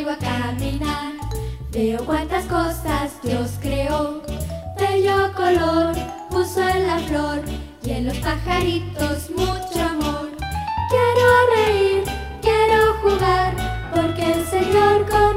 salgo a caminar. Veo cuántas cosas Dios creó, bello color puso en la flor y en los pajaritos mucho amor. Quiero reír, quiero jugar, porque el Señor